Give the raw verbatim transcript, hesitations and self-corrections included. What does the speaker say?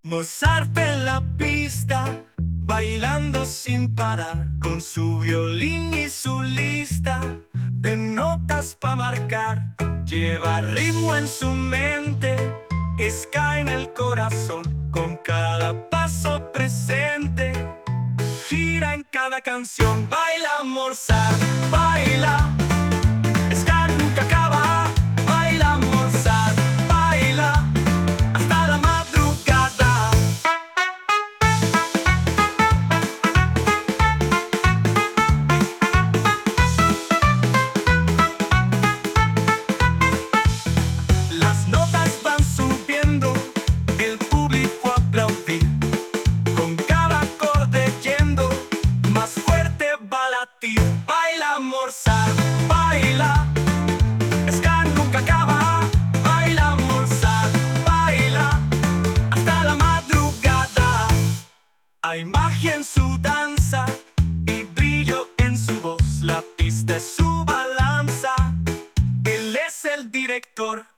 Mozart en la pista, bailando sin parar, con su violín y su lista de notas pa' marcar. Lleva ritmo en su mente, ska en el corazón, con cada paso presente, gira en cada canción. Baila Mozart, baila, ska nunca acaba. Baila Mozart, baila hasta la madrugada. Las notas van subiendo, el público aplaudir, con cada acorde yendo, más fuerte va a latir. Baila Mozart, baila, ska nunca acaba. Baila Mozart, baila hasta la madrugada. Hay magia en su danza y brillo en su voz. La pista es su balanza, él es el director.